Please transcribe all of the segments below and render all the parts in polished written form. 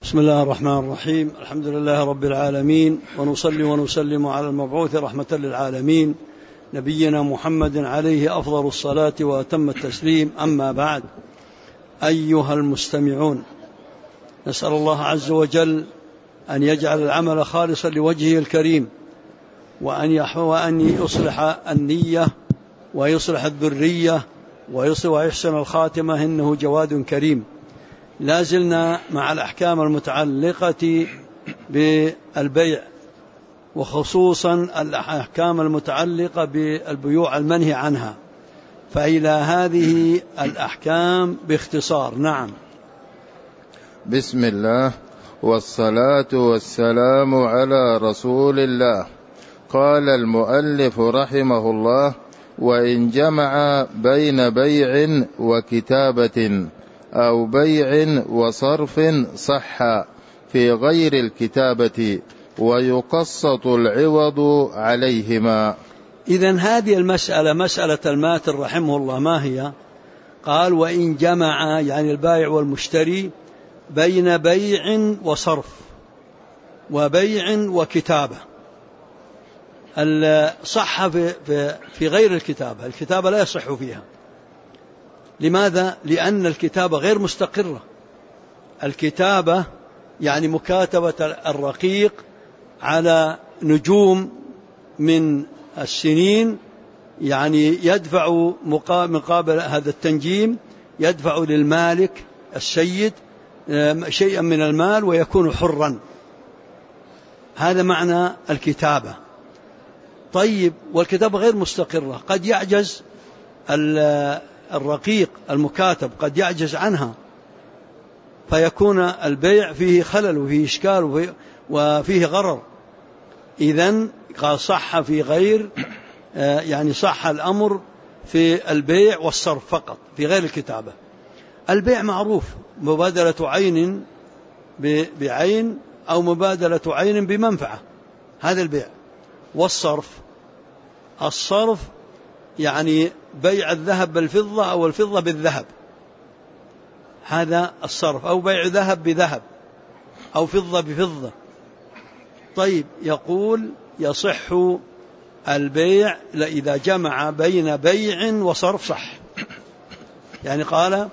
بسم الله الرحمن الرحيم. الحمد لله رب العالمين، ونصلي ونسلم على المبعوث رحمة للعالمين نبينا محمد عليه أفضل الصلاة وأتم التسليم. أما بعد، أيها المستمعون، نسأل الله عز وجل أن يجعل العمل خالصا لوجهه الكريم، وأن يصلح النية ويصلح الذرية ويحسن الخاتمة، إنه جواد كريم. لا زلنا مع الأحكام المتعلقة بالبيع، وخصوصا الأحكام المتعلقة بالبيوع المنهي عنها، فإلى هذه الأحكام باختصار. نعم. بسم الله والصلاة والسلام على رسول الله. قال المؤلف رحمه الله: وإن جمع بين بيع وكتابة أو بيع وصرف صح في غير الكتابة، ويقسط العوض عليهما. إذن هذه المسألة مسألة الماتر رحمه الله ما هي؟ قال: وإن جمع، يعني البائع والمشتري، بين بيع وصرف وبيع وكتابة. صح في غير الكتابة، الكتابة لا يصح فيها. لماذا؟ لأن الكتابة غير مستقرة. الكتابة يعني مكاتبة الرقيق على نجوم من السنين، يعني يدفع مقابل هذا التنجيم، يدفع للمالك السيد شيئا من المال ويكون حرا. هذا معنى الكتابة. طيب، والكتابة غير مستقرة، قد يعجز الرقيق المكاتب، قد يعجز عنها، فيكون البيع فيه خلل وفيه إشكال وفيه غرر. إذن قال صح في غير، يعني صح الأمر في البيع والصرف فقط في غير الكتابة. البيع معروف، مبادلة عين بعين أو مبادلة عين بمنفعة، هذا البيع. الصرف يعني بيع الذهب بالفضة أو الفضة بالذهب، هذا الصرف، أو بيع ذهب بذهب أو فضة بفضة. طيب، يقول يصح البيع إذا جمع بين بيع وصرف صح. يعني قال: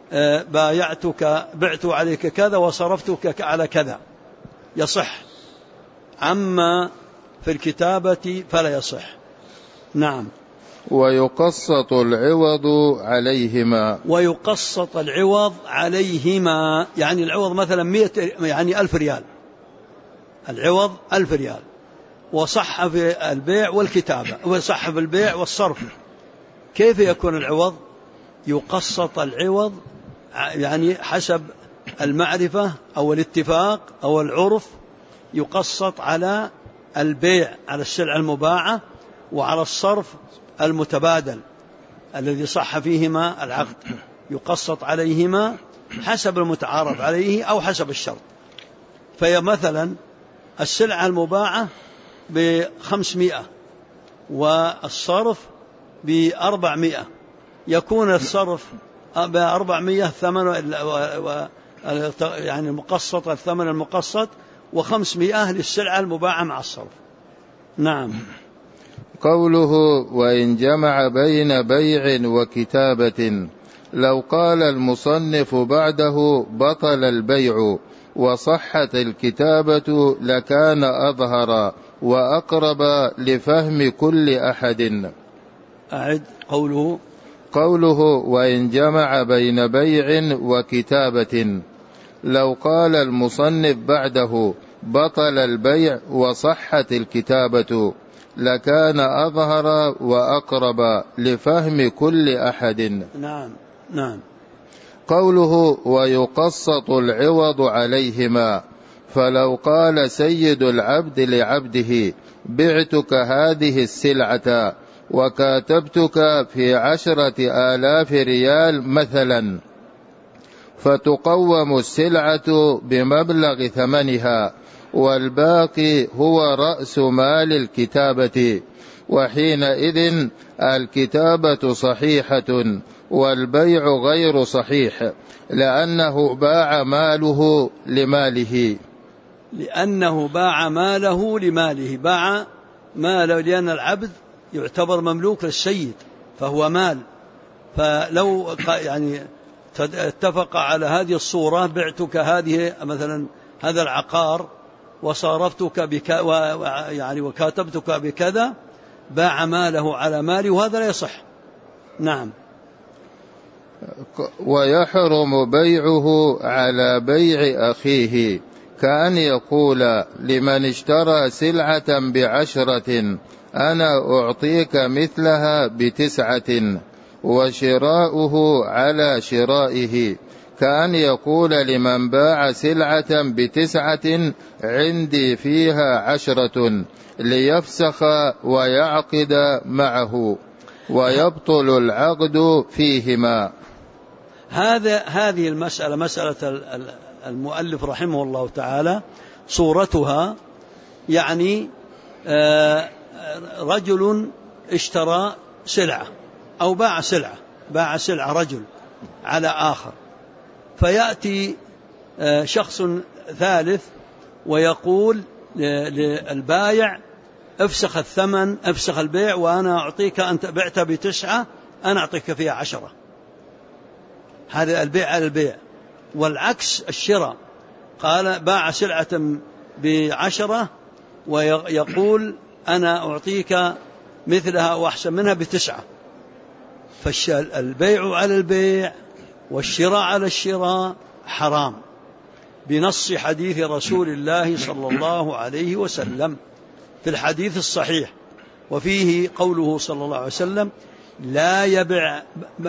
بعت عليك كذا وصرفتك على كذا، يصح. أما في الكتابة فلا يصح. نعم. ويقسط العوض عليهما. ويقسط العوض عليهما، يعني العوض مثلا 100، يعني 1000 ريال، العوض 1000 ريال، وصح في البيع والكتابة، وصح في البيع والصرف. كيف يكون العوض؟ يقسط العوض يعني حسب المعرفة أو الاتفاق أو العرف، يقسط على البيع على السلعة المباعة، وعلى الصرف المتبادل الذي صح فيهما العقد، يقسط عليهما حسب المتعارف عليه أو حسب الشرط. فمثلا السلعة المباعة ب500 والصرف ب400، يكون الصرف ب400 ثمن، يعني المقسط الثمن المقسط، و500 للسلعة المباعة مع الصرف. نعم. قوله: وإن جمع بين بيع وكتابة، لو قال المصنف بعده: بطل البيع وصحت الكتابة، لكان أظهر وأقرب لفهم كل أحد. أعد قوله: وإن جمع بين بيع وكتابة، لو قال المصنف بعده: بطل البيع وصحت الكتابة، لكان أظهر وأقرب لفهم كل أحد. نعم. قوله: ويقسط العوض عليهما، فلو قال سيد العبد لعبده: بعتك هذه السلعة وكاتبتك في 10,000 ريال مثلا، فتقوم السلعة بمبلغ ثمنها، والباقي هو رأس مال الكتابة، وحينئذ الكتابة صحيحة والبيع غير صحيح لأنه باع ماله لماله. لأنه باع ماله لماله، باع ماله لأن العبد يعتبر مملوك للسيد فهو مال. فلو يعني اتفق على هذه الصورة، بعتك هذه مثلا هذا العقار وصارفتك يعني وكاتبتك بكذا، باع ماله على مالي، وهذا لا يصح. نعم. ويحرم بيعه على بيع أخيه، كأن يقول لمن اشترى سلعة ب10 أنا أعطيك مثلها ب9، وشراؤه على شرائه، كأن يقول لمن باع سلعة ب9 عندي فيها 10 ليفسخ ويعقد معه ويبطل العقد فيهما. هذه المسألة مسألة المؤلف رحمه الله تعالى صورتها يعني رجل اشترى سلعة أو باع سلعة رجل على آخر، فيأتي شخص ثالث ويقول للبايع افسخ الثمن، افسخ البيع، وأنا أعطيك، أنت بعت ب9 أنا أعطيك فيها 10. هذا البيع على البيع. والعكس الشراء، قال باع سلعة ب10 ويقول أنا أعطيك مثلها وأحسن منها ب9. فالبيع على البيع والشراء على الشراء حرام بنص حديث رسول الله صلى الله عليه وسلم في الحديث الصحيح، وفيه قوله صلى الله عليه وسلم لا يبيع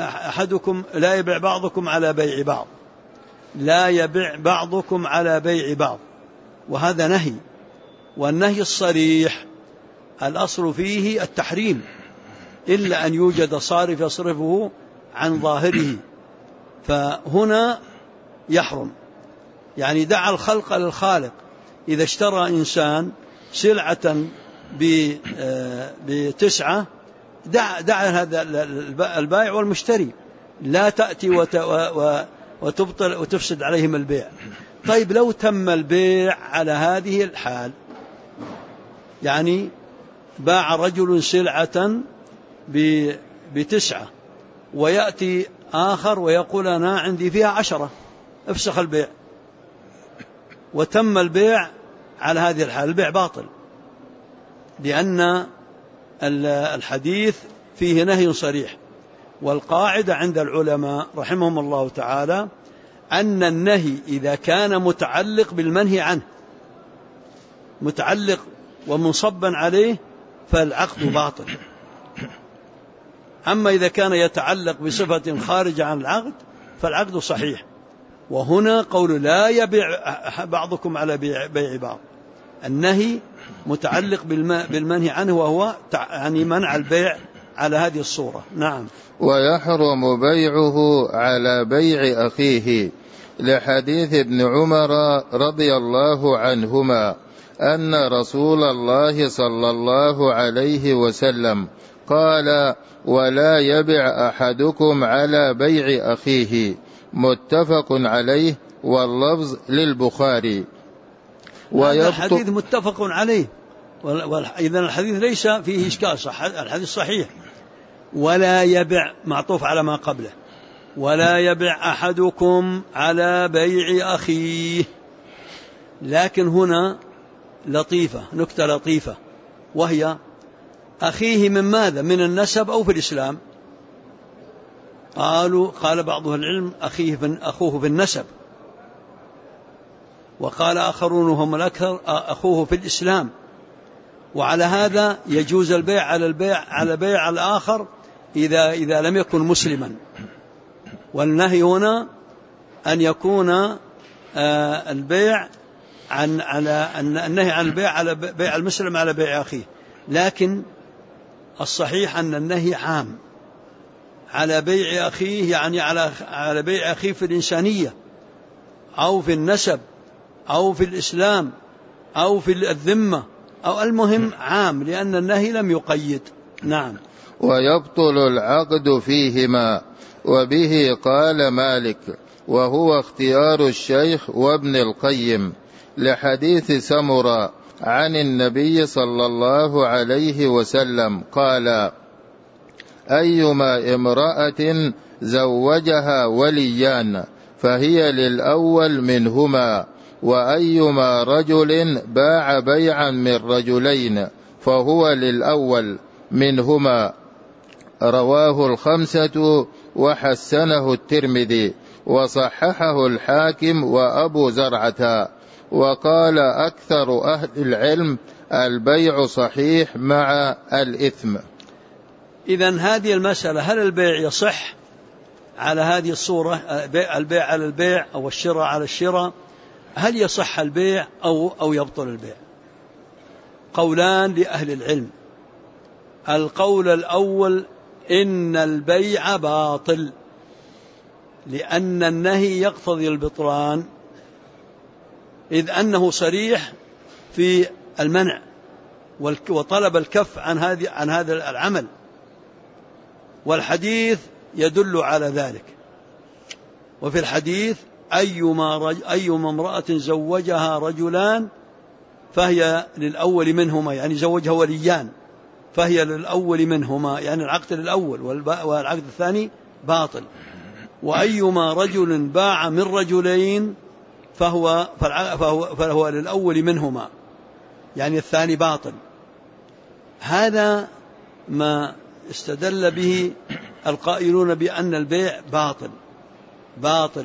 بعضكم على بيع بعض، لا يبيع بعضكم على بيع بعض. وهذا نهي، والنهي الصريح الأصل فيه التحريم إلا أن يوجد صارف يصرفه عن ظاهره، فهنا يحرم. يعني دعا الخلق للخالق. إذا اشترى إنسان سلعة ب9 دع هذا البائع والمشتري، لا تأتي وتبطل وتفسد عليهم البيع. طيب لو تم البيع على هذه الحال، يعني باع رجل سلعة ب9 ويأتي آخر ويقول أنا عندي فيها 10، افسخ البيع، وتم البيع على هذه الحال، البيع باطل، لأن الحديث فيه نهي صريح. والقاعدة عند العلماء رحمهم الله تعالى أن النهي إذا كان متعلق بالمنهي عنه، متعلق ومنصبا عليه، فالعقد باطل. أما إذا كان يتعلق بصفة خارجة عن العقد فالعقد صحيح. وهنا قول لا يبيع بعضكم على بيع بعض، النهي متعلق بالمنهي عنه، وهو يعني منع البيع على هذه الصورة. نعم. ويحرم بيعه على بيع أخيه، لحديث ابن عمر رضي الله عنهما أن رسول الله صلى الله عليه وسلم قال ولا يبع أحدكم على بيع أخيه، متفق عليه، واللفظ للبخاري. الحديث متفق عليه، إذن الحديث ليس فيه إشكال، الحديث صحيح. ولا يبع معطوف على ما قبله، ولا يبع أحدكم على بيع أخيه. لكن هنا لطيفة، نكتة لطيفة، وهي أخيه من ماذا؟ من النسب أو في الإسلام؟ قال بعض العلم أخوه في النسب، وقال آخرون هم الأكثر أخوه في الإسلام. وعلى هذا يجوز البيع على بيع الآخر إذا لم يكن مسلما. والنهي هنا أن يكون البيع النهي عن البيع على بيع المسلم على بيع أخيه. لكن الصحيح أن النهي عام على بيع أخيه، يعني على بيع أخيه في الإنسانية أو في النسب أو في الإسلام أو في الذمة، أو المهم عام، لأن النهي لم يقيد. نعم. ويبطل العقد فيهما، وبه قال مالك، وهو اختيار الشيخ وابن القيم، لحديث سمرة عن النبي صلى الله عليه وسلم قال: أيما امرأة زوجها وليان فهي للأول منهما، وأيما رجل باع بيعا من رجلين فهو للأول منهما. رواه الخمسة وحسنه الترمذي وصححه الحاكم وأبو زرعة. وقال أكثر أهل العلم: البيع صحيح مع الإثم. إذن هذه المسألة، هل البيع يصح على هذه الصورة، البيع على البيع أو الشراء على الشراء، هل يصح البيع أو يبطل البيع؟ قولان لأهل العلم. القول الأول: إن البيع باطل، لأن النهي يقتضي البطلان، إذ أنه صريح في المنع وطلب الكف عن هذا العمل، والحديث يدل على ذلك. وفي الحديث: أيما امرأة زوجها رجلان فهي للأول منهما، يعني زوجها وليان فهي للأول منهما، يعني العقد للأول والعقد الثاني باطل. وأيما رجل باع من رجلين فهو للأول منهما، يعني الثاني باطل. هذا ما استدل به القائلون بأن البيع باطل.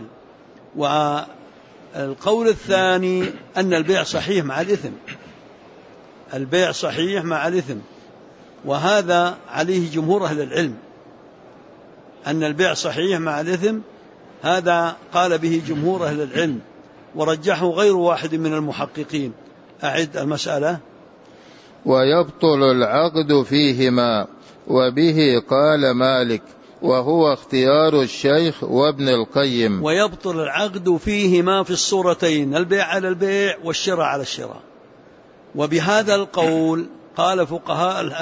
والقول الثاني أن البيع صحيح مع الإثم، البيع صحيح مع الإثم، وهذا عليه جمهور أهل العلم، أن البيع صحيح مع الإثم، هذا قال به جمهور أهل العلم، ورجحه غير واحد من المحققين. أعد المسألة. ويبطل العقد فيهما، وبه قال مالك، وهو اختيار الشيخ وابن القيم. ويبطل العقد فيهما في الصورتين، البيع على البيع والشراء على الشراء. وبهذا القول قال فقهاء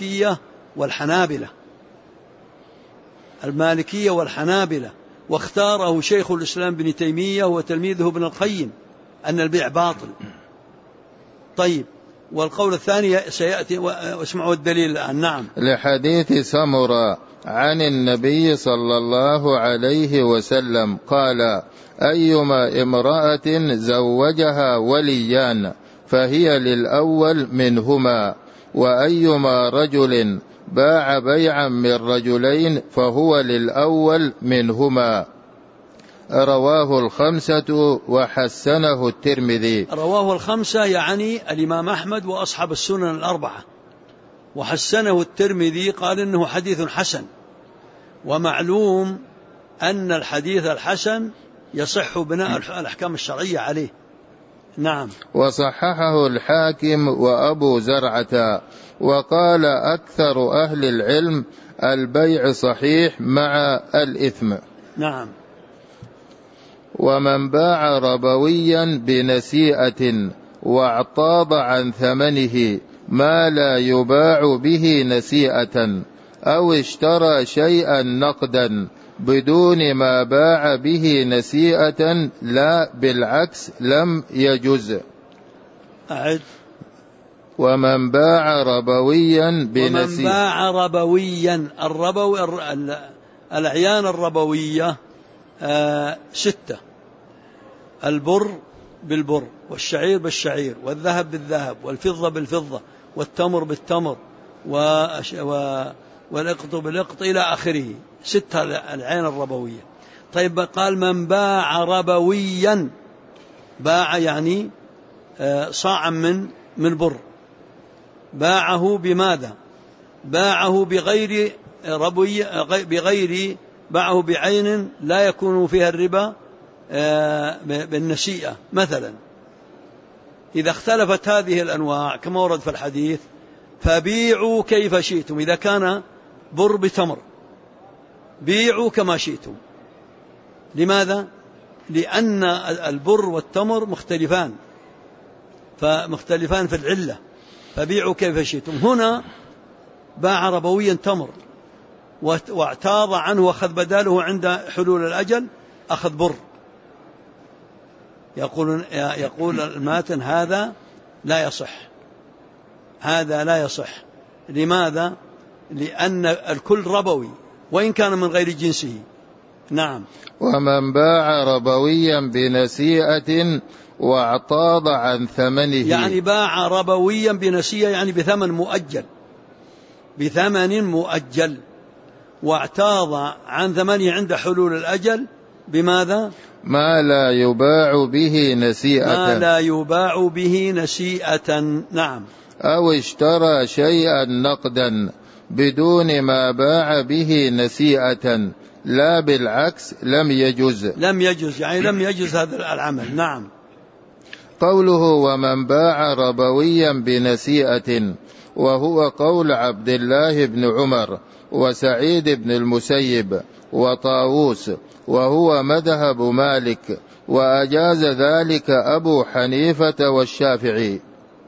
المالكية والحنابلة، واختاره شيخ الإسلام ابن تيمية وتلميذه ابن القيم، أن البيع باطل. طيب، والقول الثاني سيأتي واسمعوا الدليل الآن. نعم. لحديث سمرة عن النبي صلى الله عليه وسلم قال: أيما امرأة زوجها وليان فهي للأول منهما، وأيما رجل باع بيعا من رجلين فهو للأول منهما. رواه الخمسة وحسنه الترمذي. رواه الخمسة يعني الإمام أحمد وأصحاب السنن الأربعة، وحسنه الترمذي قال إنه حديث حسن. ومعلوم أن الحديث الحسن يصح بناء الأحكام الشرعية عليه. نعم. وصححه الحاكم وأبو زرعة. وقال أكثر أهل العلم: البيع صحيح مع الإثم. نعم. ومن باع ربويا بنسيئة واعتاض عن ثمنه ما لا يباع به نسيئة، أو اشترى شيئا نقدا بدون ما باع به نسيئة لا بالعكس لم يجز. أعد. ومن باع ربويا بنسيئة. ومن باع ربويا، الأعيان الربوية 6: البر بالبر، والشعير بالشعير، والذهب بالذهب، والفضة بالفضة، والتمر بالتمر، والإقط بالإقط، إلى آخره. 6 الأعيان الربوية. طيب، قال: من باع ربويا، باع يعني صاعا من بر، باعه بماذا؟ باعه بغير ربوي، باعه بعين لا يكون فيها الربا بالنسيئة مثلا. إذا اختلفت هذه الأنواع كما ورد في الحديث: فبيعوا كيف شئتم. إذا كان بر بتمر بيعوا كما شئتم. لماذا؟ لأن البر والتمر مختلفان في العلة، فبيعوا كيف شئتم. هنا باع ربويا تمر واعتاض عنه وأخذ بداله عند حلول الأجل أخذ بر. يقول الماتن هذا لا يصح، هذا لا يصح. لماذا؟ لأن الكل ربوي وإن كان من غير جنسه. نعم. ومن باع ربويا بنسيئة واعتاض عن ثمنه، يعني باع ربويا بنسيئة يعني بثمن مؤجل واعتاض عن ثمنه عند حلول الأجل بماذا؟ ما لا يباع به نسيئة. نعم. أو اشترى شيئا نقدا بدون ما باع به نسيئة لا بالعكس لم يجوز يعني لم يجوز هذا العمل. نعم. قوله ومن باع ربويا بنسيئة وهو قول عبد الله بن عمر وسعيد بن المسيب وطاووس وهو مذهب مالك، وأجاز ذلك أبو حنيفة والشافعي.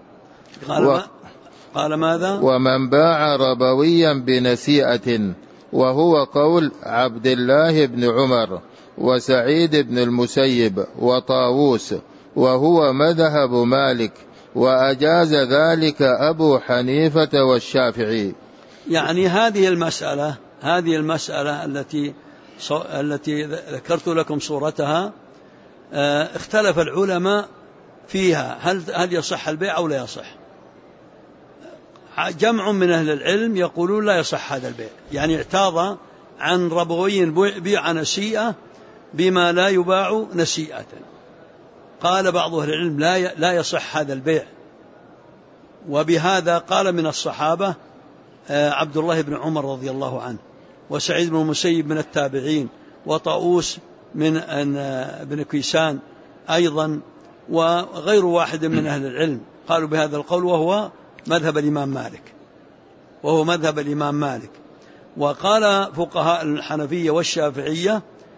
قال ماذا؟ ومن باع ربويا بنسيئة وهو قول عبد الله بن عمر وسعيد بن المسيب وطاووس وهو مذهب مالك، وأجاز ذلك أبو حنيفة والشافعي. يعني هذه المسألة التي ذكرت لكم صورتها اختلف العلماء فيها، هل يصح البيع أو لا يصح. جمع من أهل العلم يقولون لا يصح هذا البيع، يعني اعتاض عن ربوي بيع نسيئة بما لا يباع نسيئة. قال بعض أهل العلم لا يصح هذا البيع، وبهذا قال من الصحابة عبد الله بن عمر رضي الله عنه، وسعيد بن المسيب من التابعين، وطاووس من بن كيسان أيضا، وغير واحد من أهل العلم قالوا بهذا القول، وهو مذهب الإمام مالك. وقال فقهاء الحنفية والشافعية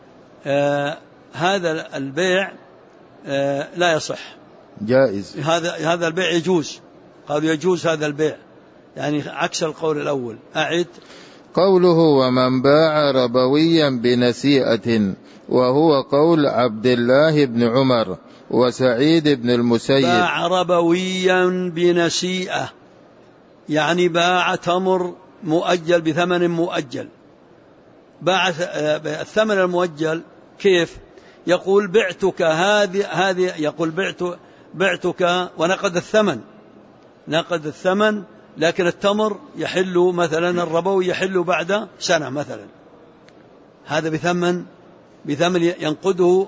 هذا البيع لا يصح، جائز، هذا البيع يجوز. قالوا يجوز هذا البيع، يعني عكس القول الأول. أعد. قوله ومن باع ربويا بنسيئة وهو قول عبد الله بن عمر وسعيد بن المسيب. باع ربويا بنسيئة يعني باع تمر مؤجل بثمن مؤجل. باع الثمن المؤجل كيف؟ يقول بعتك هذه يقول بعتك ونقد الثمن، لكن التمر يحل مثلا، الربوي يحل بعد سنة مثلا، هذا بثمن ينقده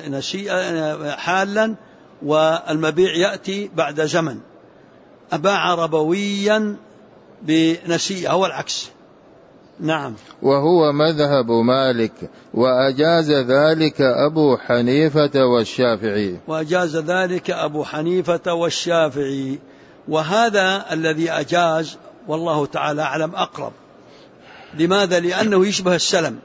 حالا، والمبيع يأتي بعد زمن. أباع ربويا بنسيئة هو العكس. نعم. وهو مذهب مالك، وأجاز ذلك أبو حنيفة والشافعي. وهذا الذي أجاز والله تعالى أعلم أقرب. لماذا؟ لأنه يشبه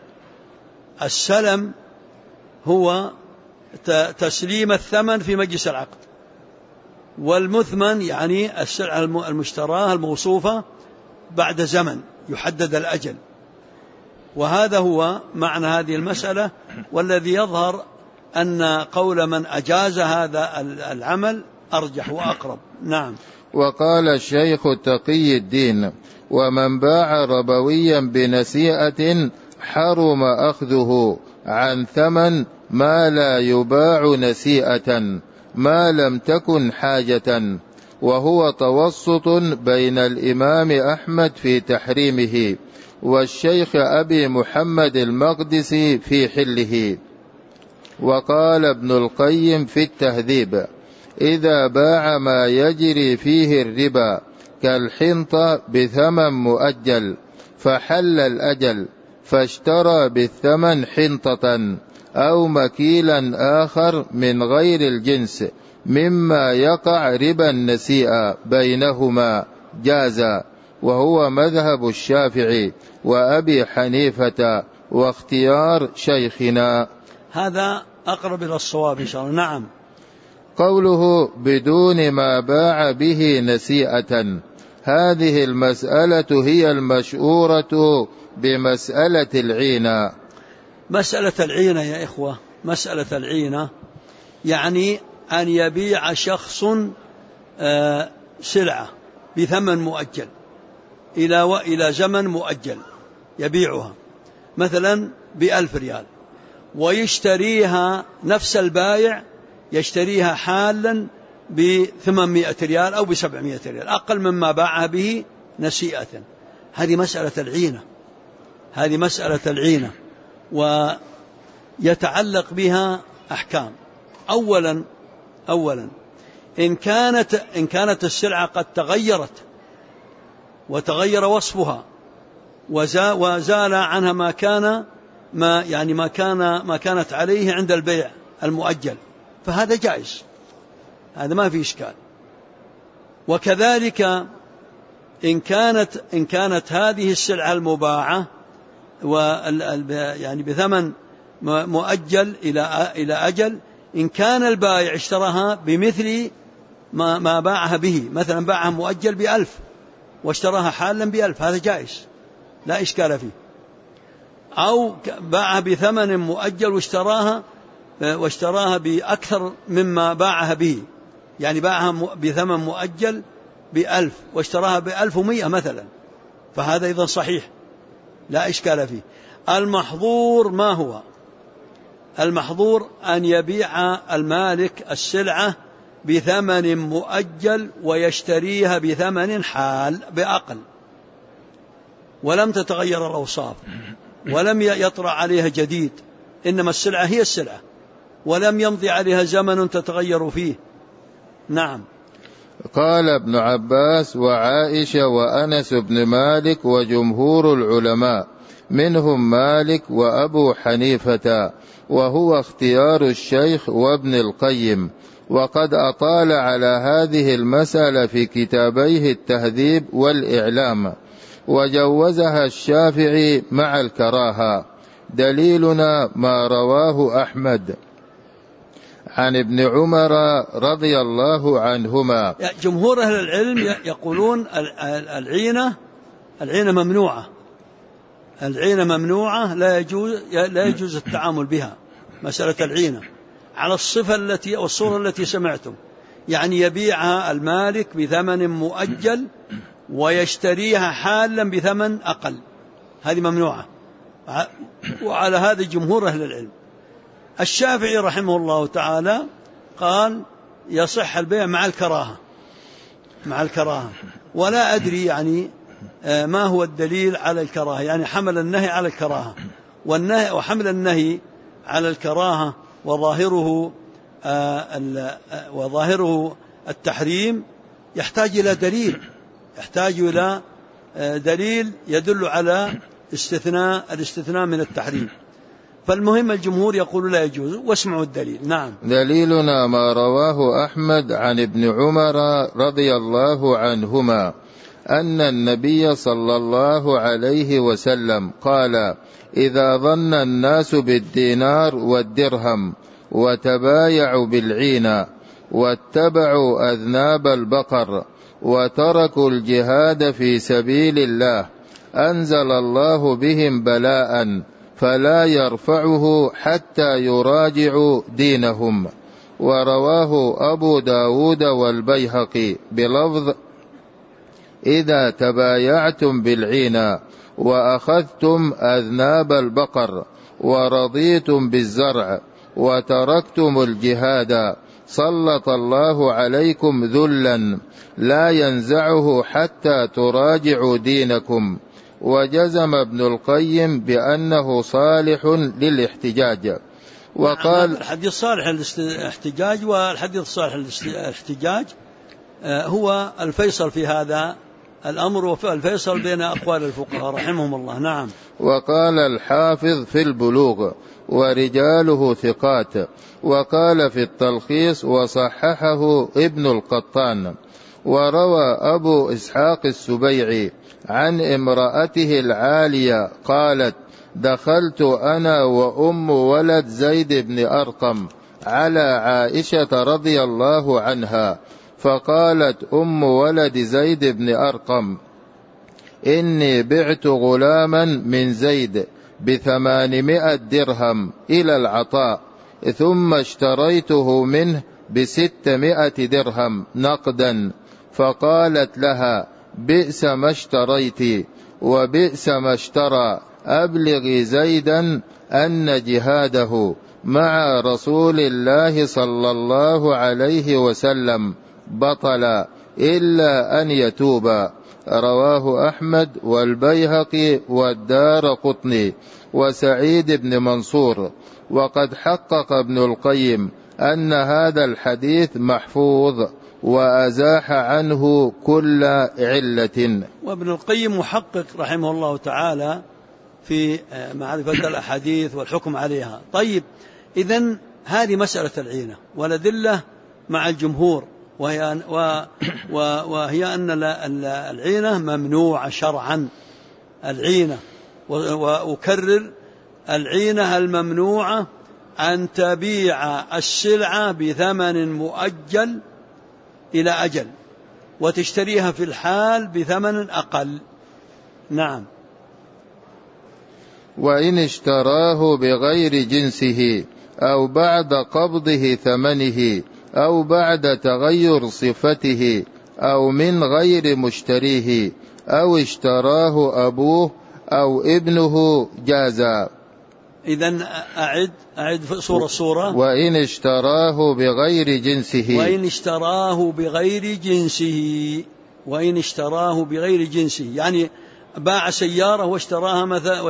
السلم هو تسليم الثمن في مجلس العقد، والمثمن يعني السلعة المشتراة الموصوفة بعد زمن يحدد الأجل. وهذا هو معنى هذه المسألة، والذي يظهر أن قول من أجاز هذا العمل أرجح وأقرب. نعم. وقال الشيخ تقي الدين ومن باع ربويا بنسيئة حرم أخذه عن ثمن ما لا يباع نسيئة ما لم تكن حاجة، وهو توسط بين الإمام أحمد في تحريمه والشيخ أبي محمد المقدسي في حله. وقال ابن القيم في التهذيب إذا باع ما يجري فيه الربا كالحنطة بثمن مؤجل فحل الأجل فاشترى بالثمن حنطة أو مكيلا آخر من غير الجنس مما يقع ربا النسيئة بينهما جازا، وهو مذهب الشافعي وأبي حنيفة واختيار شيخنا. هذا أقرب إلى الصواب إن شاء الله. نعم. قوله بدون ما باع به نسيئة هذه المسألة هي المشهورة بمسألة العينة. مسألة العينة يا إخوة، مسألة العينة يعني أن يبيع شخص سلعة بثمن مؤجل إلى زمن مؤجل، يبيعها مثلا ب1,000 ريال، ويشتريها نفس البائع يشتريها حالا ب800 ريال أو ب700 ريال، أقل مما باعها به نسيئة. هذه مسألة العينة، هذه مسألة العينة، ويتعلق بها أحكام. أولا إن كانت السلعة قد تغيرت وتغير وصفها وزال عنها ما كانت عليه عند البيع المؤجل، فهذا جائز، هذا ما في إشكال. وكذلك إن كانت هذه السلعة المباعة يعني بثمن مؤجل إلى أجل، إن كان البائع اشتراها بمثل ما باعها به، مثلا باعها مؤجل ب1,000 واشتراها حالا ب1,000، هذا جائز لا إشكال فيه. أو باعها بثمن مؤجل واشتراها بأكثر مما باعها به، يعني باعها بثمن مؤجل ب1,000 واشتراها ب1,100 مثلا، فهذا أيضا صحيح لا إشكال فيه. المحظور ما هو؟ المحظور أن يبيع المالك السلعة بثمن مؤجل ويشتريها بثمن حال بأقل، ولم تتغير الأوصاف ولم يطرأ عليها جديد، إنما السلعة هي السلعة ولم يمضي عليها زمن تتغير فيه. نعم. قال ابن عباس وعائشة وأنس بن مالك وجمهور العلماء، منهم مالك وأبو حنيفة، وهو اختيار الشيخ وابن القيم، وقد أطال على هذه المسألة في كتابيه التهذيب والإعلام، وجوزها الشافعي مع الكراهة. دليلنا ما رواه أحمد عن ابن عمر رضي الله عنهما. جمهور أهل العلم يقولون العينة ممنوعة، العينة ممنوعة، لا يجوز التعامل بها، مسألة العينة على الصفة والصورة التي سمعتم، يعني يبيعها المالك بثمن مؤجل ويشتريها حالا بثمن أقل، هذه ممنوعة، وعلى هذا جمهور أهل العلم. الشافعي رحمه الله تعالى قال يصح البيع مع الكراهة، ولا أدري يعني ما هو الدليل على الكراهة، يعني حمل النهي على الكراهة، وحمل النهي على الكراهة وظاهره التحريم يحتاج إلى دليل يدل على الاستثناء من التحريم. فالمهم الجمهور يقول لا يجوز، واسمعوا الدليل. نعم. دليلنا ما رواه أحمد عن ابن عمر رضي الله عنهما أن النبي صلى الله عليه وسلم قال: إذا ظن الناس بالدينار والدرهم وتبايعوا بالعينة واتبعوا أذناب البقر وتركوا الجهاد في سبيل الله أنزل الله بهم بلاء فلا يرفعه حتى يراجعوا دينهم. ورواه أبو داود والبيهقي بلفظ: إذا تبايعتم بالعينة وأخذتم أذناب البقر ورضيتم بالزرع وتركتم الجهاد سلط الله عليكم ذلا لا ينزعه حتى تراجعوا دينكم. وجزم ابن القيم بأنه صالح للاحتجاج، وقال: الحديث صالح للاحتجاج، والحديث صالح للاحتجاج هو الفيصل في هذا الأمر، والفيصل بين أقوال الفقهاء رحمهم الله. نعم. وقال الحافظ في البلوغ: ورجاله ثقات. وقال في التلخيص: وصححه ابن القطان. وروى أبو إسحاق السبيعي عن امرأته العالية قالت: دخلت أنا وأم ولد زيد بن أرقم على عائشة رضي الله عنها، فقالت أم ولد زيد بن أرقم: إني بعت غلاما من زيد ب800 درهم إلى العطاء، ثم اشتريته منه ب600 درهم نقدا. فقالت لها: بئس ما اشتريت وبئس ما اشترى، أبلغي زيدا أن جهاده مع رسول الله صلى الله عليه وسلم بطل إلا أن يتوبا. رواه أحمد والبيهقي والدارقطني وسعيد بن منصور. وقد حقق ابن القيم أن هذا الحديث محفوظ وأزاح عنه كل علة. وابن القيم محقق رحمه الله تعالى في معرفة الأحاديث والحكم عليها. طيب، إذن هذه مسألة العينة والأدلة مع الجمهور، وهي أن العينة ممنوعة شرعا. العينة، وأكرر، العينة الممنوعة أن تبيع السلعة بثمن مؤجل إلى أجل وتشتريها في الحال بثمن أقل. نعم. وإن اشتراه بغير جنسه أو بعد قبضه ثمنه أو بعد تغير صفته أو من غير مشتريه أو اشتراه أبوه أو ابنه جازا. إذن أعد صورة. وإن اشتراه بغير جنسه. وإن اشتراه بغير جنسه يعني باع سيارة واشتراها مثلا،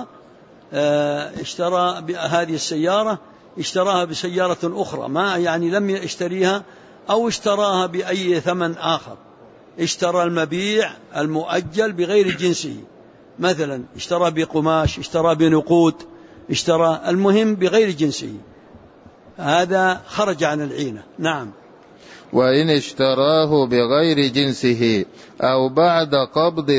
اشترى هذه السيارة، اشتراها بسيارة أخرى، ما يعني لم يشتريها، أو اشتراها بأي ثمن آخر. اشترى المبيع المؤجل بغير جنسه، مثلا اشترى بقماش، اشترى بنقود، اشترى المهم بغير جنسه، هذا خرج عن العينة. نعم. وإن اشتراه بغير جنسه أو بعد قبض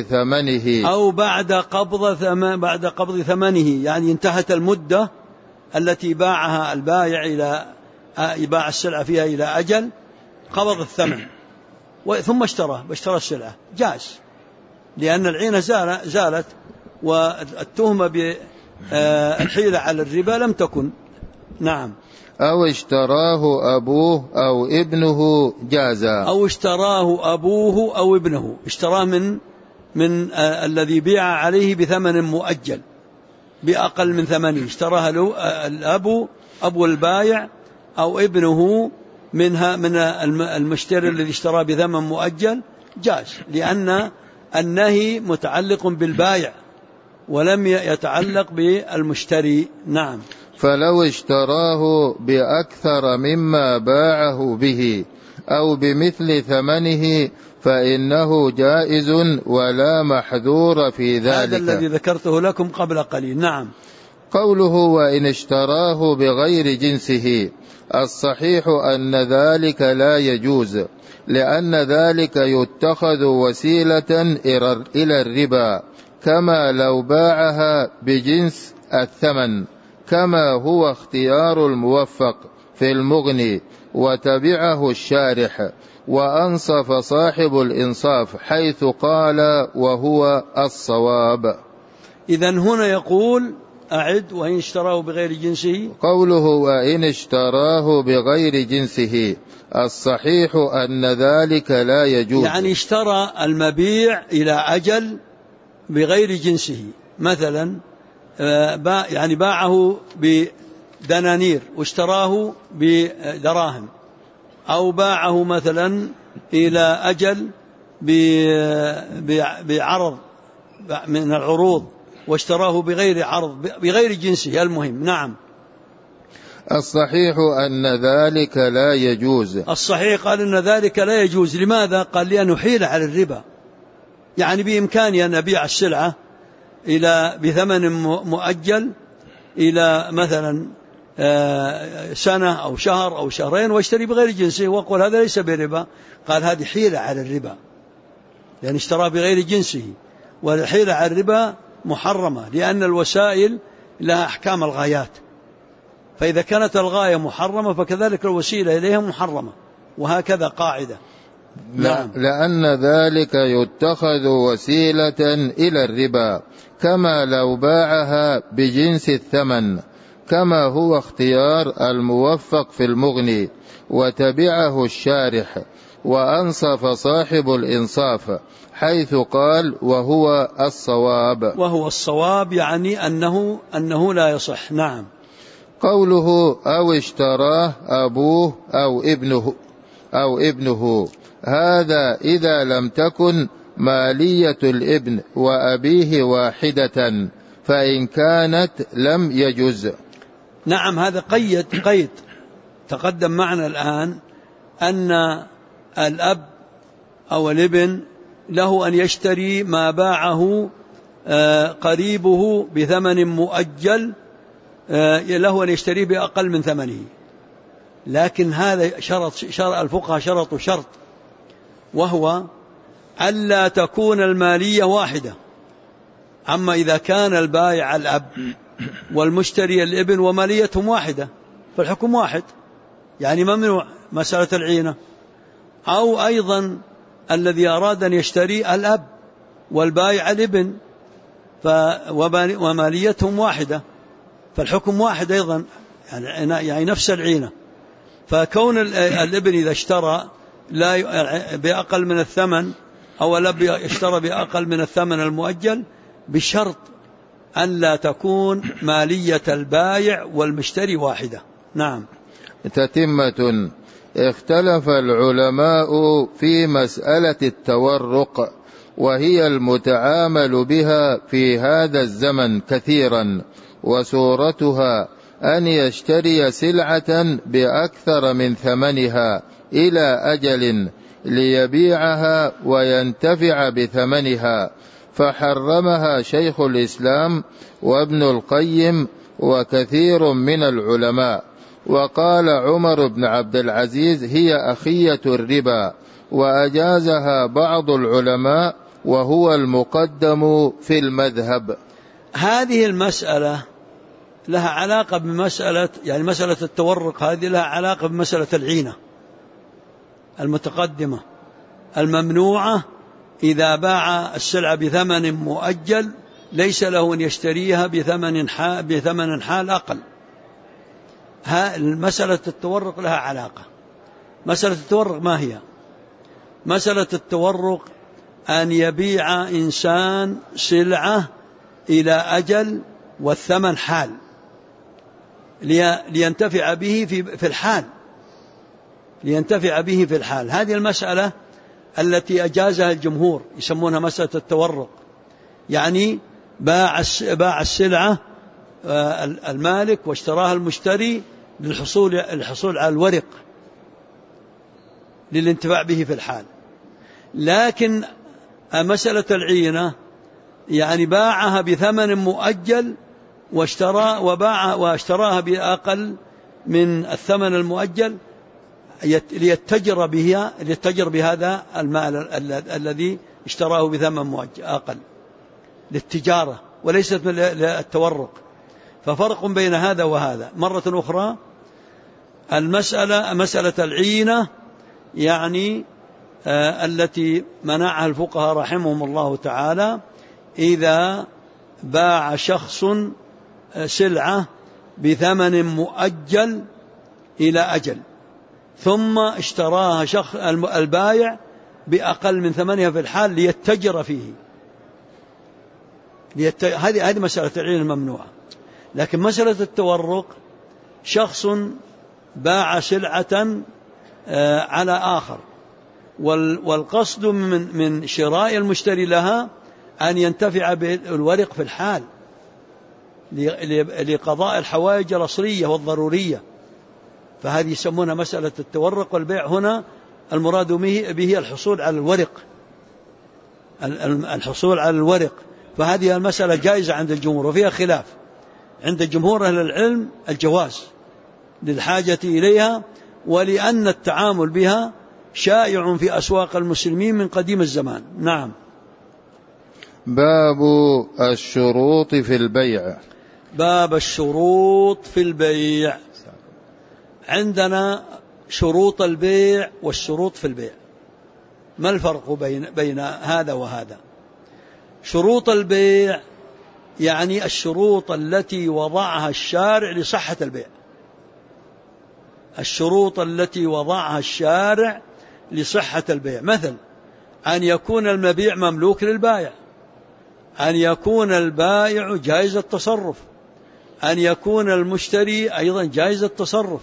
ثمنه يعني انتهت المدة التي باعها البائع يباع السلعة فيها إلى أجل، قبض الثمن ثم اشترى السلعة، جاز، لأن العينة زالت والتهمة بالحيلة على الربا لم تكن. نعم. أو اشتراه أبوه أو ابنه جازا. أو اشتراه أبوه أو ابنه، اشتراه من الذي بيع عليه بثمن مؤجل بأقل من ثمنه، اشتراها الأب، أبو البايع، أو ابنه من المشتري الذي اشترى بثمن مؤجل، جاز، لأن النهي متعلق بالبايع ولم يتعلق بالمشتري. نعم. فلو اشتراه بأكثر مما باعه به أو بمثل ثمنه فإنه جائز ولا محذور في ذلك. هذا الذي ذكرته لكم قبل قليل. نعم. قوله وإن اشتراه بغير جنسه، الصحيح أن ذلك لا يجوز، لأن ذلك يتخذ وسيلة إلى الربا، كما لو باعها بجنس الثمن، كما هو اختيار الموفق في المغني وتبعه الشارح، وأنصف صاحب الإنصاف حيث قال وهو الصواب. إذن هنا يقول أعد وإن اشتراه بغير جنسه. قوله وإن اشتراه بغير جنسه، الصحيح أن ذلك لا يجوز، يعني اشترى المبيع إلى أجل بغير جنسه، مثلا يعني باعه بدنانير واشتراه بدراهم، أو باعه مثلا إلى أجل بعرض من العروض واشتراه بغير عرض بغير جنسه، المهم. نعم. الصحيح أن ذلك لا يجوز. الصحيح قال أن ذلك لا يجوز. لماذا؟ قال لأنه حيلة على الربا، يعني بإمكاني أن أبيع السلعة بثمن مؤجل إلى مثلا سنة أو شهر أو شهرين واشتري بغير جنسه وأقول هذا ليس بربا. قال هذه حيلة على الربا، يعني اشترى بغير جنسه، والحيلة على الربا محرمة، لأن الوسائل لها أحكام الغايات، فإذا كانت الغاية محرمة فكذلك الوسيلة إليها محرمة، وهكذا قاعدة. نعم. لأن ذلك يتخذ وسيلة إلى الربا، كما لو باعها بجنس الثمن، كما هو اختيار الموفق في المغني وتبعه الشارح، وأنصف صاحب الإنصاف حيث قال وهو الصواب. وهو الصواب يعني أنه لا يصح. نعم. قوله أو اشتراه أبوه أو ابنه هذا إذا لم تكن مالية الابن وأبيه واحدة، فإن كانت لم يجز. نعم، هذا قيد تقدم معنا الآن أن الأب أو الابن له أن يشتري ما باعه قريبه بثمن مؤجل، له أن يشتريه بأقل من ثمنه، لكن هذا شرط الفقهاء شرط وهو ألا تكون المالية واحدة. أما إذا كان البائع الأب والمشتري الابن وماليتهم واحدة فالحكم واحد، يعني ممنوع مسألة العينة. أو أيضا الذي أراد أن يشتري الأب والبائع الابن وماليتهم واحدة فالحكم واحد أيضا، يعني نفس العينة. فكون الابن إذا اشترى بأقل من الثمن أو الأب اشترى بأقل من الثمن المؤجل بشرط أن لا تكون مالية البائع والمشتري واحدة. نعم. تتمة. اختلف العلماء في مسألة التورق، وهي المتعامل بها في هذا الزمن كثيرا، وصورتها أن يشتري سلعة بأكثر من ثمنها إلى أجل ليبيعها وينتفع بثمنها، فحرمها شيخ الإسلام وابن القيم وكثير من العلماء. وقال عمر بن عبد العزيز هي أخية الربا، وأجازها بعض العلماء وهو المقدم في المذهب. هذه المسألة لها علاقة بمسألة، يعني مسألة التورق هذه لها علاقة بمسألة العينة المتقدمة الممنوعة. إذا باع السلعة بثمن مؤجل ليس له أن يشتريها بثمن حال أقل. مسألة التورق لها علاقة. مسألة التورق ما هي؟ مسألة التورق أن يبيع إنسان سلعة إلى أجل والثمن حال لينتفع به في الحال، لينتفع به في الحال. هذه المسألة التي أجازها الجمهور يسمونها مسألة التورق، يعني باع السلعة المالك واشتراها المشتري للحصول على الورق للانتفاع به في الحال. لكن مسألة العينة يعني باعها بثمن مؤجل واشتراها بأقل من الثمن المؤجل ليتجر بهذا المال الذي اشتراه بثمن مؤجل أقل للتجارة وليست للتورق. ففرق بين هذا وهذا. مرة أخرى مسألة العينة يعني التي منعها الفقهاء رحمهم الله تعالى، إذا باع شخص سلعة بثمن مؤجل إلى أجل ثم اشتراها البائع بأقل من ثمنها في الحال ليتجر فيه، هذه مسألة العين الممنوعة. لكن مسألة التورق شخص باع سلعة على آخر والقصد من شراء المشتري لها أن ينتفع بالورق في الحال لقضاء الحوائج الأصلية والضرورية، فهذه يسمونها مسألة التورق. والبيع هنا المراد به الحصول على الورق، فهذه المسألة جائزة عند الجمهور، وفيها خلاف عند جمهور أهل العلم الجواز للحاجة إليها، ولأن التعامل بها شائع في أسواق المسلمين من قديم الزمان. نعم. باب الشروط في البيع. باب الشروط في البيع. عندنا شروط البيع والشروط في البيع. ما الفرق بين هذا وهذا؟ شروط البيع يعني الشروط التي وضعها الشارع لصحة البيع، الشروط التي وضعها الشارع لصحة البيع، مثل أن يكون المبيع مملوك للبائع، أن يكون البائع جائز التصرف، أن يكون المشتري أيضا جائز التصرف،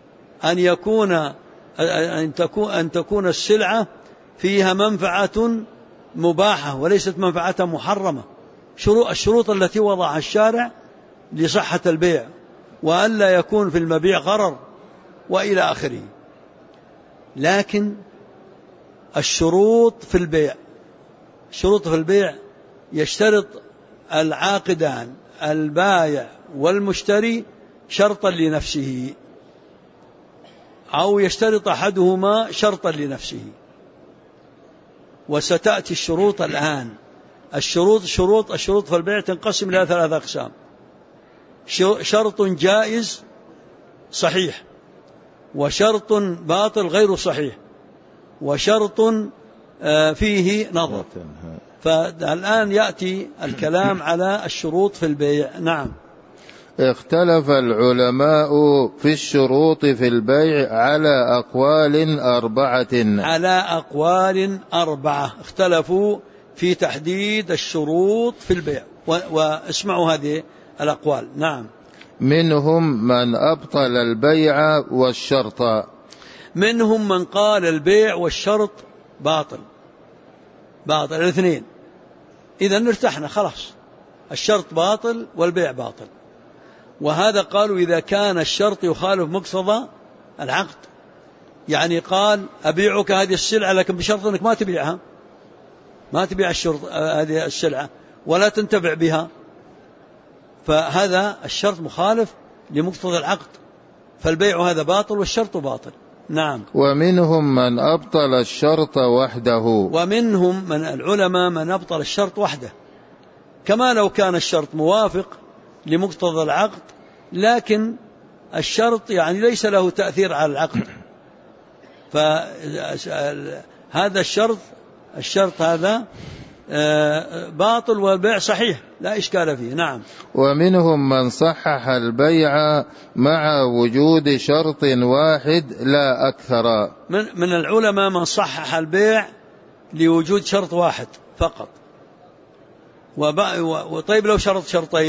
أن تكون السلعة فيها منفعة مباحة وليست منفعة محرمة، الشروط التي وضعها الشارع لصحة البيع، وألا يكون في المبيع غرر وإلى آخره. لكن الشروط في البيع يشترط العاقدان البائع والمشتري شرطا لنفسه، أو يشترط أحدهما شرطا لنفسه. وستأتي الشروط الآن. الشروط في البيع تنقسم إلى 3 أقسام: شرط جائز صحيح، وشرط باطل غير صحيح، وشرط فيه نظر. فالآن يأتي الكلام على الشروط في البيع. نعم. اختلف العلماء في الشروط في البيع على أقوال 4. اختلفوا في تحديد الشروط في البيع، واسمعوا هذه الأقوال. نعم. منهم من أبطل البيع والشرط. منهم من قال البيع والشرط باطل الاثنين. إذا ارتحنا خلاص، الشرط باطل والبيع باطل. وهذا قالوا إذا كان الشرط يخالف مقتضى العقد، يعني قال أبيعك هذه السلعة لكن بشرط أنك ما تبيعها، ما تبيع هذه السلعة ولا تنتفع بها، فهذا الشرط مخالف لمقتضى العقد، فالبيع هذا باطل والشرط باطل. نعم. ومنهم من أبطل الشرط وحده. ومنهم من العلماء من أبطل الشرط وحده، كما لو كان الشرط موافق لمقتضى العقد، لكن الشرط يعني ليس له تأثير على العقد، فهذا الشرط هذا باطل والبيع صحيح لا إشكال فيه. نعم. ومنهم من صحح البيع مع وجود شرط واحد لا أكثر. من العلماء من صحح البيع لوجود شرط واحد فقط. وطيب لو شرط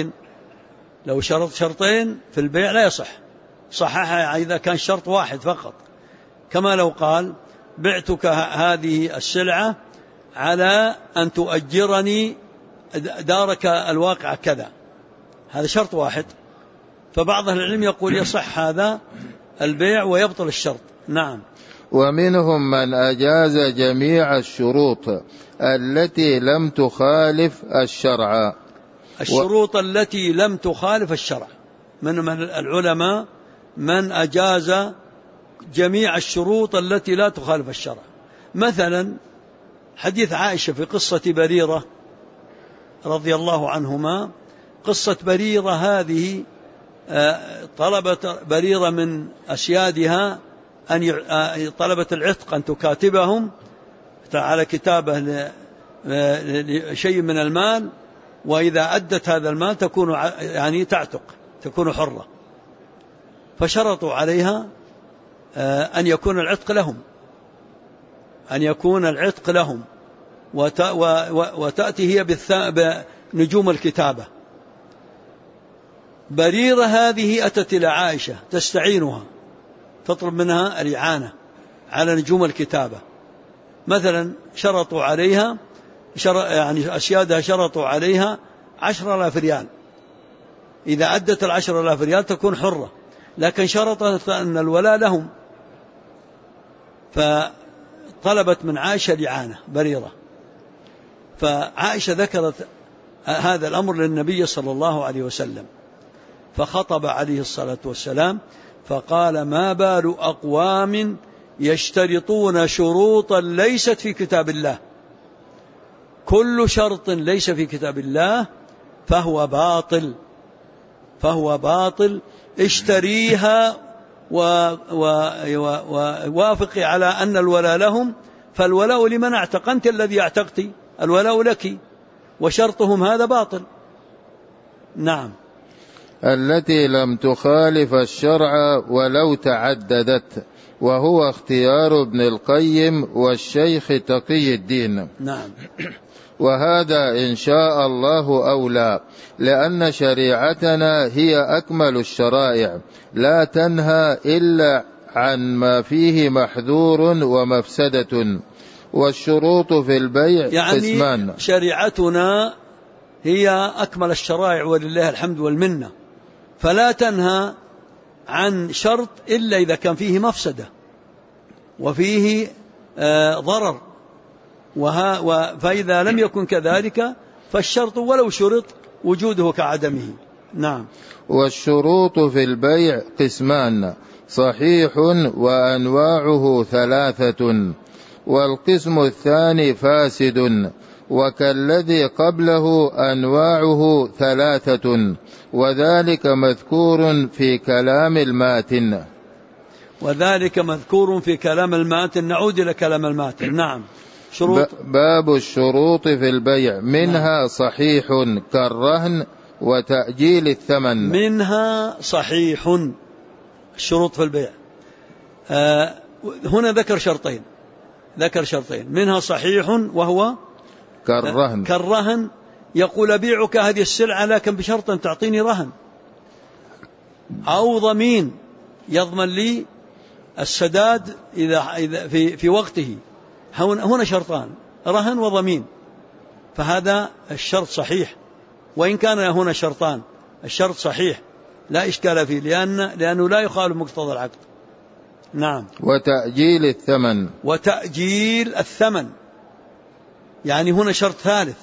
شرطين في البيع لا يصح، صححها إذا كان شرط واحد فقط، كما لو قال بعتك هذه السلعة على أن تؤجرني دارك الواقع كذا، هذا شرط واحد، فبعض أهل العلم يقول يصح هذا البيع ويبطل الشرط. نعم. ومنهم من أجاز جميع الشروط التي لم تخالف الشرع. الشروط التي لم تخالف الشرع، من العلماء من أجاز جميع الشروط التي لا تخالف الشرع. مثلا حديث عائشة في قصة بريرة رضي الله عنهما. قصة بريرة هذه طلبت بريرة من أسيادها طلبت العتق أن تكاتبهم على كتابة لشيء من المال، وإذا أدت هذا المال تكون يعني تعتق، تكون حرة، فشرطوا عليها أن يكون العتق لهم، وتأتي هي بنجوم الكتابة. بريرة هذه أتت إلى عائشة تستعينها، تطلب منها الإعانة على نجوم الكتابة. مثلا شرطوا عليها يعني أسيادها شرطوا عليها 10,000 ريال، إذا أدت 10,000 ريال تكون حرة، لكن شرطت أن الولاء لهم، فطلبت من عائشة الإعانة بريرة. فعائشة ذكرت هذا الأمر للنبي صلى الله عليه وسلم، فخطب عليه الصلاة والسلام فقال: ما بال أقوام يشترطون شروطا ليست في كتاب الله، كل شرط ليس في كتاب الله فهو باطل، اشتريها ووافقي على أن الولاء لهم، فالولاء لمن اعتق، أنت الذي اعتقت، الولاء لك، وشرطهم هذا باطل. نعم. التي لم تخالف الشرع ولو تعددت، وهو اختيار ابن القيم والشيخ تقي الدين. نعم. وهذا إن شاء الله أولى، لأن شريعتنا هي أكمل الشرائع، لا تنهى إلا عن ما فيه محذور ومفسدة. والشروط في البيع قسمان، يعني شريعتنا هي أكمل الشرائع ولله الحمد والمنة، فلا تنهى عن شرط إلا إذا كان فيه مفسدة وفيه ضرر، فإذا لم يكن كذلك فالشرط ولو شرط وجوده كعدمه. نعم. والشروط في البيع قسمان، صحيح وأنواعه ثلاثة، والقسم الثاني فاسد، وكالذي قبله أنواعه ثلاثة، وذلك مذكور في كلام الماتن. وذلك مذكور في كلام الماتن. نعود إلى كلام الماتن. نعم. شروط. باب الشروط في البيع، منها نعم. صحيح كالرهن وتأجيل الثمن. منها صحيح، الشروط في البيع هنا ذكر شرطين، منها صحيح وهو كالرهن، يقول أبيعك هذه السلعة لكن بشرط أن تعطيني رهن، أو ضمين يضمن لي السداد إذا في وقته. هنا شرطان، رهن وضمين، فهذا الشرط صحيح، وإن كان هنا شرطان الشرط صحيح لا إشكال فيه، لأنه لا يخالف مقتضى العقد. نعم. وتأجيل الثمن يعني هنا شرط ثالث،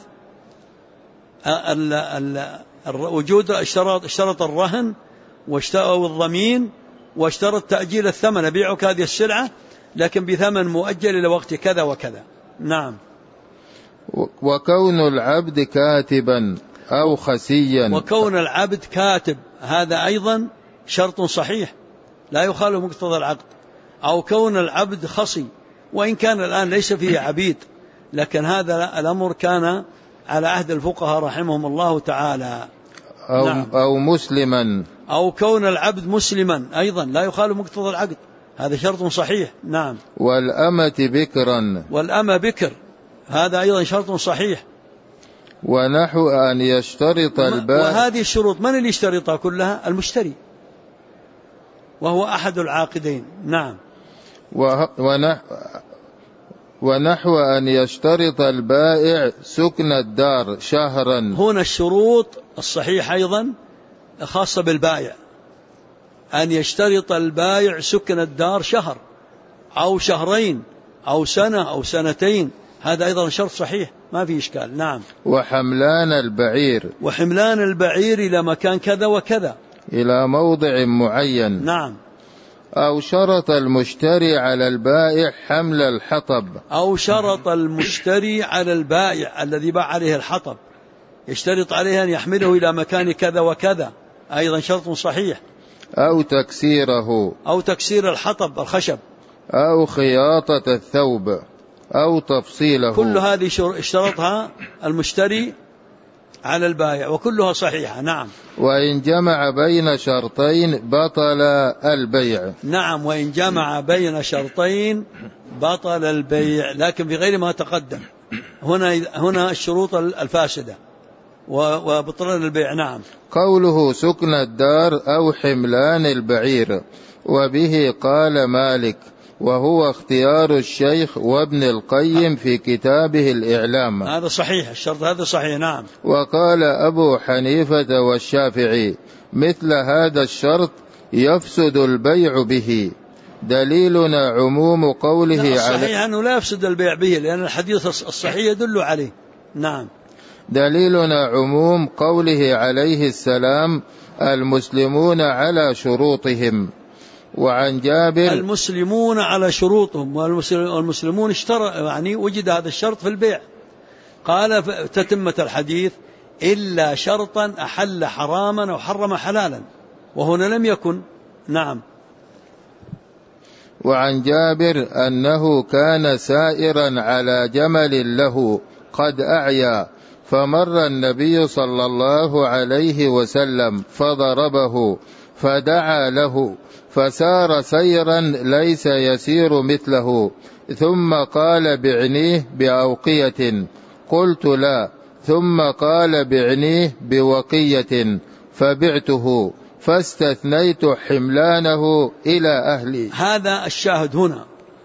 وجود اشترط الرهن والضمين واشترط تأجيل الثمن، أبيعك هذه السلعة لكن بثمن مؤجل إلى وقت كذا وكذا. نعم. وكون العبد كاتبا أو خسيا، وكون العبد كاتب هذا أيضا شرط صحيح لا يخالف مقتضى العقد، أو كون العبد خصي، وإن كان الآن ليس فيه عبيد، لكن هذا الأمر كان على عهد الفقهاء رحمهم الله تعالى. نعم. أو مسلما، أو كون العبد مسلما أيضا لا يخالف مقتضى العقد، هذا شرط صحيح. نعم. والأمة بكرا، والأمة بكر هذا أيضا شرط صحيح. ونحو أن يشترط البائع، وهذه الشروط من اللي يشترطها كلها؟ المشتري، وهو أحد العاقدين. نعم. ونحو أن يشترط البائع سكن الدار شهرا. هنا الشروط الصحيح أيضا خاصة بالبائع، أن يشترط البائع سكن الدار شهر أو شهرين أو سنة أو سنتين، هذا أيضا شرط صحيح ما في إشكال. نعم. وحملان البعير إلى مكان كذا وكذا، إلى موضع معين. نعم. أو شرط المشتري على البائع حمل الحطب، أو شرط المشتري على البائع الذي باع عليه الحطب، يشترط عليه أن يحمله إلى مكان كذا وكذا، أيضا شرط صحيح. أو تكسير الحطب الخشب، أو خياطة الثوب، أو تفصيله، كل هذه اشترطها المشتري على البائع وكلها صحيحة. نعم. وإن جمع بين شرطين بطل البيع. نعم. وإن جمع بين شرطين بطل البيع، لكن في غير ما تقدم. هنا الشروط الفاسدة وبطلان البيع. نعم. قوله سكن الدار أو حملان البعير، وبه قال مالك، وهو اختيار الشيخ وابن القيم في كتابه الإعلام. هذا صحيح، الشرط هذا صحيح. نعم. وقال أبو حنيفة والشافعي مثل هذا الشرط يفسد البيع به. دليلنا عموم قوله عليه، صحيح أنه لا يفسد البيع به لأن الحديث الصحيح يدل عليه. نعم. دليلنا عموم قوله عليه السلام المسلمون على شروطهم. وعن جابر، المسلمون على شروطهم، والمسلمون يعني وجد هذا الشرط في البيع. قال تتمة الحديث إلا شرطا أحل حراما أو حرم حلالا، وهنا لم يكن. نعم. وعن جابر أنه كان سائرا على جمل له قد أعيا، فمر النبي صلى الله عليه وسلم فضربه، فدعا له، فسار سيرا ليس يسير مثله، ثم قال بعنيه بأوقية، قلت لا، ثم قال بعنيه بوقية، فبعته، فاستثنيت حملانه إلى أهلي. هذا الشاهد هنا،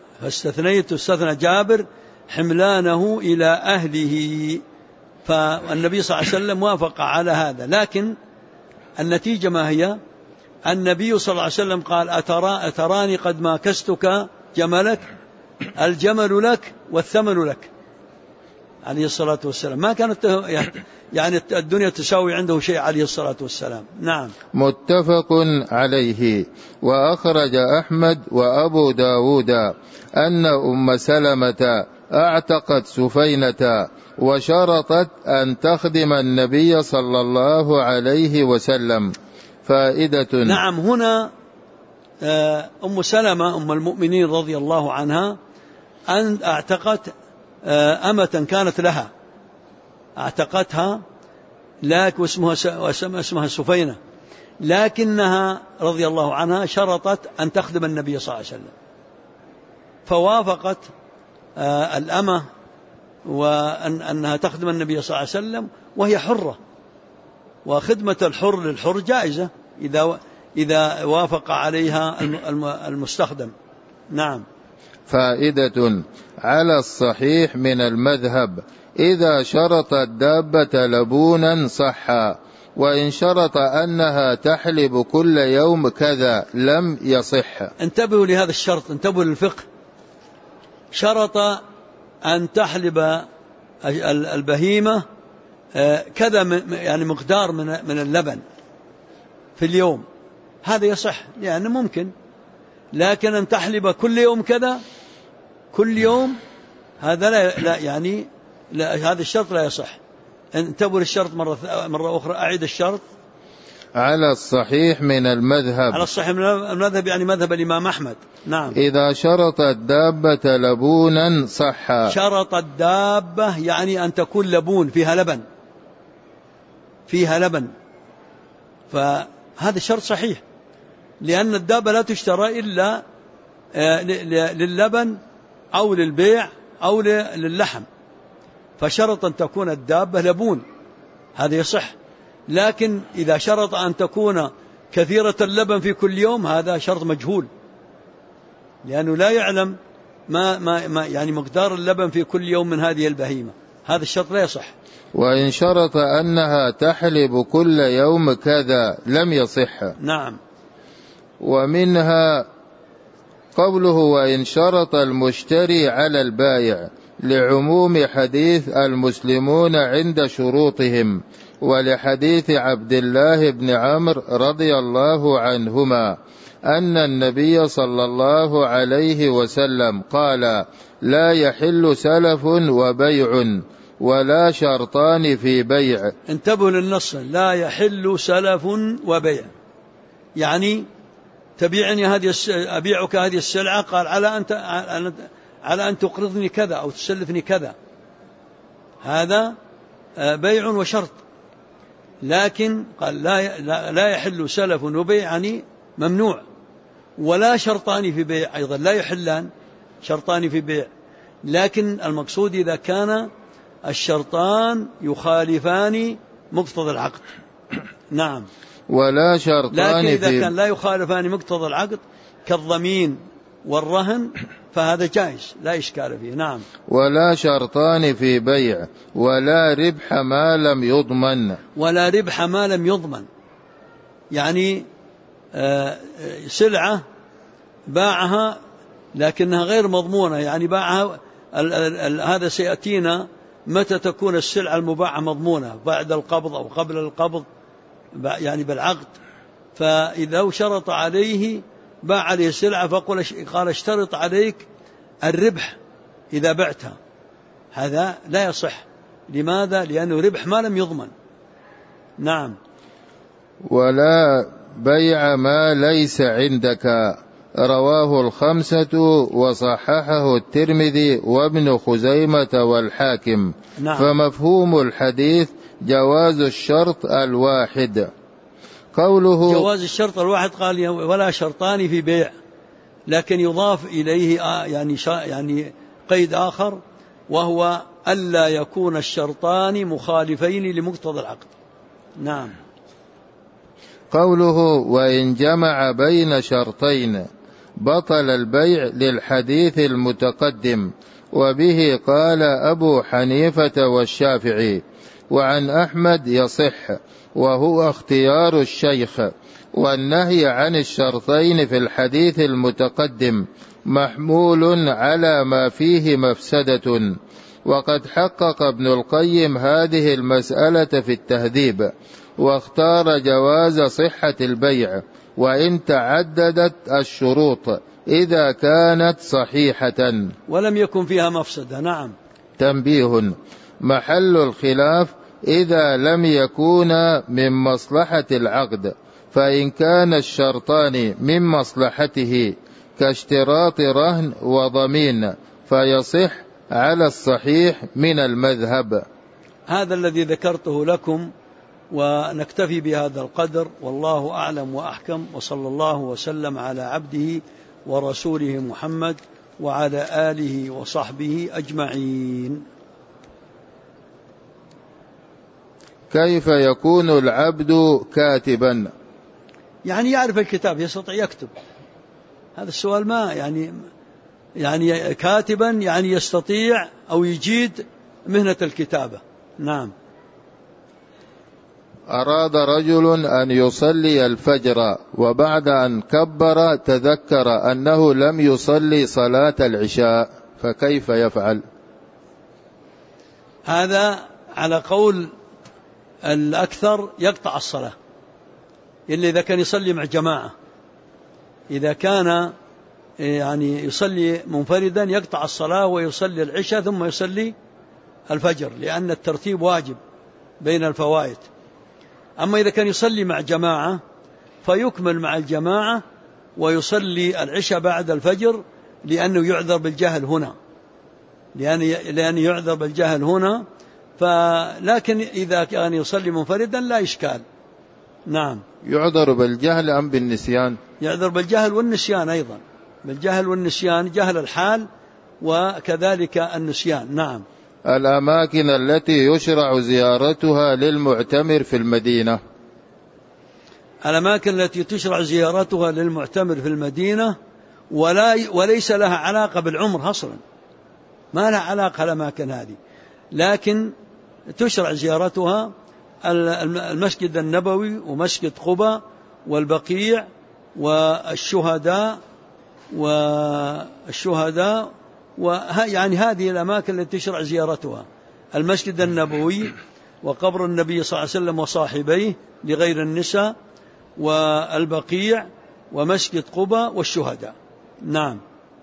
استثنى جابر حملانه إلى أهله، فالنبي صلى الله عليه وسلم وافق على هذا. لكن النتيجة ما هي؟ النبي صلى الله عليه وسلم قال أتراني قد ماكستك جملك، الجمل لك والثمن لك، عليه الصلاة والسلام. ما كانت يعني الدنيا تساوي عنده شيء عليه الصلاة والسلام. نعم. متفق عليه. وأخرج أحمد وأبو داود أن أم سلمة اعتقت سفينة وشرطت أن تخدم النبي صلى الله عليه وسلم. فائدة. نعم، هنا أم سلمة أم المؤمنين رضي الله عنها أن اعتقت أمة كانت لها، اعتقتها، لكن اسمها سفينة، لكنها رضي الله عنها شرطت أن تخدم النبي صلى الله عليه وسلم، فوافقت الأمة وأنها تخدم النبي صلى الله عليه وسلم وهي حرة، وخدمة الحر للحر جائزة إذا وافق عليها المستخدم. نعم. فائدة. على الصحيح من المذهب إذا شرط الدابة لبونا صحا، وإن شرط أنها تحلب كل يوم كذا لم يصح. انتبهوا لهذا الشرط، انتبهوا للفقه. شرط أن تحلب البهيمة كذا، يعني مقدار من اللبن في اليوم، هذا يصح يعني ممكن. لكن أن تحلب كل يوم كذا كل يوم، هذا لا يعني لا، هذا الشرط لا يصح. انتبهوا للشرط مرة أخرى، أعيد الشرط. على الصحيح من المذهب. على الصحيح من المذهب يعني مذهب الإمام أحمد. نعم. إذا شرط الدابة لبونا صح. شرط الدابة يعني أن تكون لبون، فيها لبن، فهذا الشرط صحيح، لأن الدابة لا تشترى إلا لللبن أو للبيع أو للحم، فشرط أن تكون الدابة لبون، هذا يصح. لكن إذا شرط أن تكون كثيرة اللبن في كل يوم، هذا شرط مجهول، لأنه لا يعلم ما يعني مقدار اللبن في كل يوم من هذه البهيمة، هذا الشرط لا يصح. وإن شرط أنها تحلب كل يوم كذا لم يصح. نعم. ومنها قوله وإن شرط المشتري على البائع، لعموم حديث المسلمون عند شروطهم، ولحديث عبد الله بن عمرو رضي الله عنهما أن النبي صلى الله عليه وسلم قال لا يحل سلف وبيع ولا شرطان في بيع. انتبهوا للنص، لا يحل سلف وبيع، يعني تبيعني أبيعك هذه السلعة، قال على أن تقرضني كذا أو تسلفني كذا، هذا بيع وشرط. لكن قال لا يحل سلف وبيع، يعني ممنوع، ولا شرطان في بيع أيضا، لا يحلان شرطان في بيع. لكن المقصود إذا كان الشرطان يخالفان مقتضى العقد. نعم. ولا شرطان، لكن إذا كان لا يخالفان مقتضى العقد كالضمين والرهن فهذا جائز لا إشكال فيه. نعم. ولا شرطان في بيع ولا ربح ما لم يضمن. ولا ربح ما لم يضمن، يعني سلعة باعها لكنها غير مضمونة، يعني باعها هذا سيأتينا متى تكون السلعة المباعة مضمونة، بعد القبض أو قبل القبض، يعني بالعقد. فإذا شرط عليه باع عليه السلعة قال اشترط عليك الربح إذا بعتها، هذا لا يصح. لماذا؟ لأنه ربح ما لم يضمن. نعم. ولا بيع ما ليس عندك، رواه الخمسة وصححه الترمذي وابن خزيمة والحاكم. نعم. فمفهوم الحديث جواز الشرط الواحد. قوله جواز الشرط الواحد قال ولا شرطان في بيع، لكن يضاف إليه يعني قيد آخر، وهو ألا يكون الشرطان مخالفين لمقتضى العقد. نعم. قوله وإن جمع بين شرطين بطل البيع للحديث المتقدم، وبه قال أبو حنيفة والشافعي، وعن أحمد يصح وهو اختيار الشيخ. والنهي عن الشرطين في الحديث المتقدم محمول على ما فيه مفسدة. وقد حقق ابن القيم هذه المسألة في التهذيب، واختار جواز صحة البيع وإن تعددت الشروط إذا كانت صحيحة ولم يكن فيها مفسدة. نعم. تنبيه: محل الخلاف إذا لم يكونا من مصلحة العقد، فإن كان الشرطان من مصلحته كاشتراط رهن وضمين فيصح على الصحيح من المذهب. هذا الذي ذكرته لكم، ونكتفي بهذا القدر، والله أعلم وأحكم، وصلى الله وسلم على عبده ورسوله محمد وعلى آله وصحبه أجمعين. كيف يكون العبد كاتبا؟ يعني يعرف الكتاب، يستطيع يكتب. هذا السؤال ما يعني كاتبا يعني يستطيع أو يجيد مهنة الكتابة. نعم. أراد رجل أن يصلي الفجر، وبعد أن كبر تذكر أنه لم يصلي صلاة العشاء، فكيف يفعل؟ هذا على قول الأكثر يقطع الصلاة، إلا إذا كان يصلي مع جماعة. إذا كان يعني يصلي منفردا يقطع الصلاة ويصلي العشاء ثم يصلي الفجر، لأن الترتيب واجب بين الفوائد. أما إذا كان يصلي مع جماعة فيكمل مع الجماعة ويصلي العشاء بعد الفجر، لأنه يعذر بالجهل هنا، لأنه يعذر بالجهل هنا. لكن إذا كان يصلي منفردا لا إشكال. نعم. يعذر بالجهل أم بالنسيان؟ يعذر بالجهل والنسيان أيضا، بالجهل والنسيان، جهل الحال وكذلك النسيان. نعم. الأماكن التي يشرع زيارتها للمعتمر في المدينة. الأماكن التي تشرع زيارتها للمعتمر في المدينة وليس لها علاقة بالعمر أصلا، ما لها علاقة الأماكن هذه، لكن تشرع زيارتها المسجد النبوي ومسجد قباء والبقيع والشهداء يعني هذه الأماكن التي تشرع زيارتها: المسجد النبوي وقبر النبي صلى الله عليه وسلم وصاحبيه لغير النساء، والبقيع ومسجد قباء والشهداء. نعم.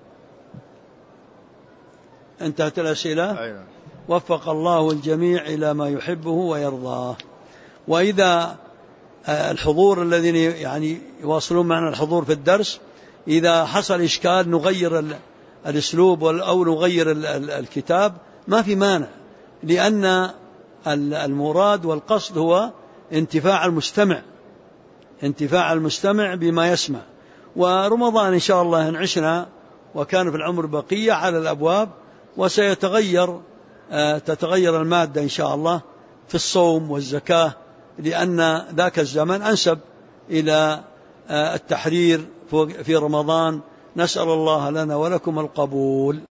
انتهت الأسئلة. أيوة. وفق الله الجميع إلى ما يحبه ويرضاه. وإذا الحضور الذين يعني يواصلون معنا الحضور في الدرس، إذا حصل إشكال نغير الأسلوب أو نغير الكتاب ما في مانع، لأن المراد والقصد هو انتفاع المستمع بما يسمع. ورمضان إن شاء الله إن عشنا وكان في العمر بقية على الأبواب، تتغير المادة إن شاء الله في الصوم والزكاة، لأن ذاك الزمن أنسب إلى التحرير في رمضان. نسأل الله لنا ولكم القبول.